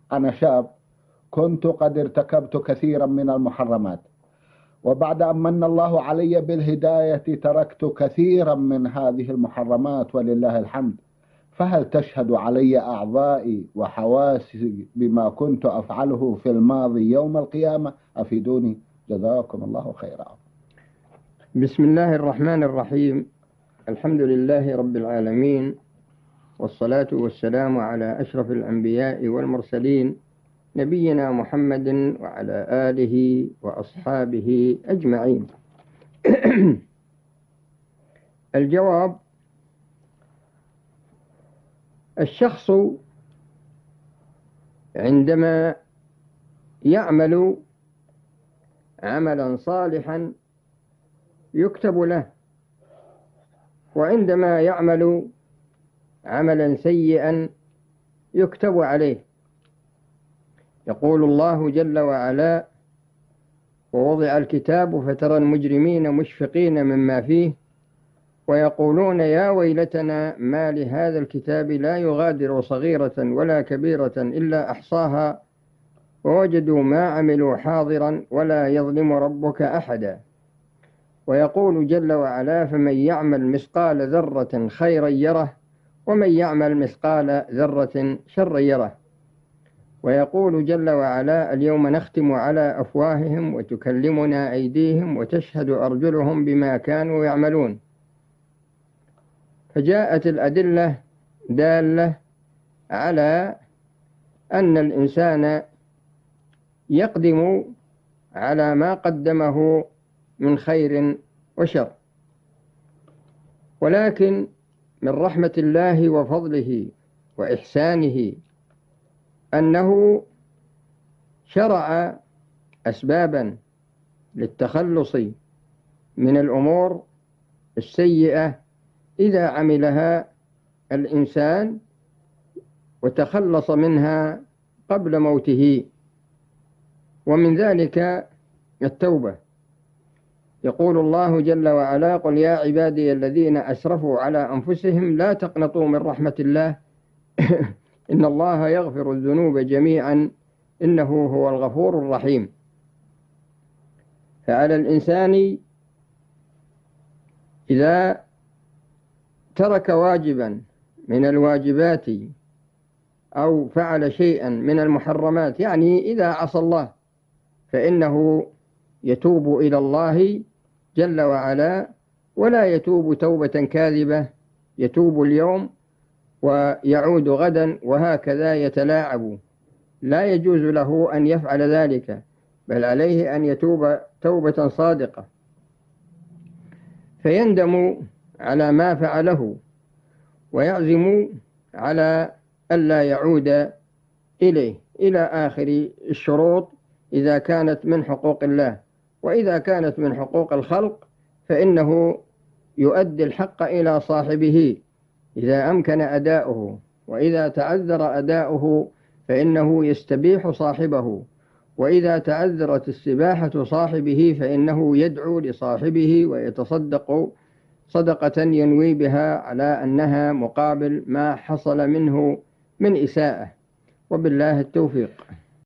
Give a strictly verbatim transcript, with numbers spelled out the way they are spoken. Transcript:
أنا شاب كنت قد ارتكبت كثيرا من المحرمات، وبعد أن من الله علي بالهداية تركت كثيرا من هذه المحرمات ولله الحمد. فهل تشهد علي أعضائي وحواسي بما كنت أفعله في الماضي يوم القيامة؟ أفيدوني جزاكم الله خيرا. بسم الله الرحمن الرحيم. الحمد لله رب العالمين، والصلاة والسلام على أشرف الأنبياء والمرسلين نبينا محمد وعلى آله وأصحابه أجمعين. الجواب: الشخص عندما يعمل عملا صالحا يكتب له، وعندما يعمل عملا سيئا يكتب عليه. يقول الله جل وعلا: ووضع الكتاب فترى المجرمين مشفقين مما فيه ويقولون يا ويلتنا ما لهذا الكتاب لا يغادر صغيرة ولا كبيرة إلا أحصاها ووجدوا ما عملوا حاضرا ولا يظلم ربك أحدا. ويقول جل وعلا: فمن يعمل مثقال ذرة خيرا يره ومن يعمل مثقال ذرة شرا يره. ويقول جل وعلا: اليوم نختم على أفواههم وتكلمنا أيديهم وتشهد أرجلهم بما كانوا يعملون. فجاءت الأدلة دالة على أن الإنسان يقدم على ما قدمه من خير وشر، ولكن من رحمة الله وفضله وإحسانه أنه شرع أسبابا للتخلص من الأمور السيئة إذا عملها الإنسان وتخلص منها قبل موته، ومن ذلك التوبة. يقول الله جل وعلا: قل يا عبادي الذين أسرفوا على أنفسهم لا تقنطوا من رحمة الله إن الله يغفر الذنوب جميعا إنه هو الغفور الرحيم. فعلى الإنسان إذا ترك واجبا من الواجبات أو فعل شيئا من المحرمات، يعني إذا عصى الله، فإنه يتوب إلى الله جل وعلا، ولا يتوب توبة كاذبة، يتوب اليوم ويعود غدا وهكذا يتلاعب. لا يجوز له أن يفعل ذلك، بل عليه أن يتوب توبة صادقة، فيندم على ما فعله ويعزم على ألا يعود إليه إلى آخر الشروط إذا كانت من حقوق الله. وإذا كانت من حقوق الخلق فإنه يؤدي الحق إلى صاحبه إذا أمكن أداؤه، وإذا تعذر أداؤه فإنه يستبيح صاحبه، وإذا تعذرت استباحة صاحبه فإنه يدعو لصاحبه ويتصدق صدقة ينوي بها على أنها مقابل ما حصل منه من إساءة. وبالله التوفيق.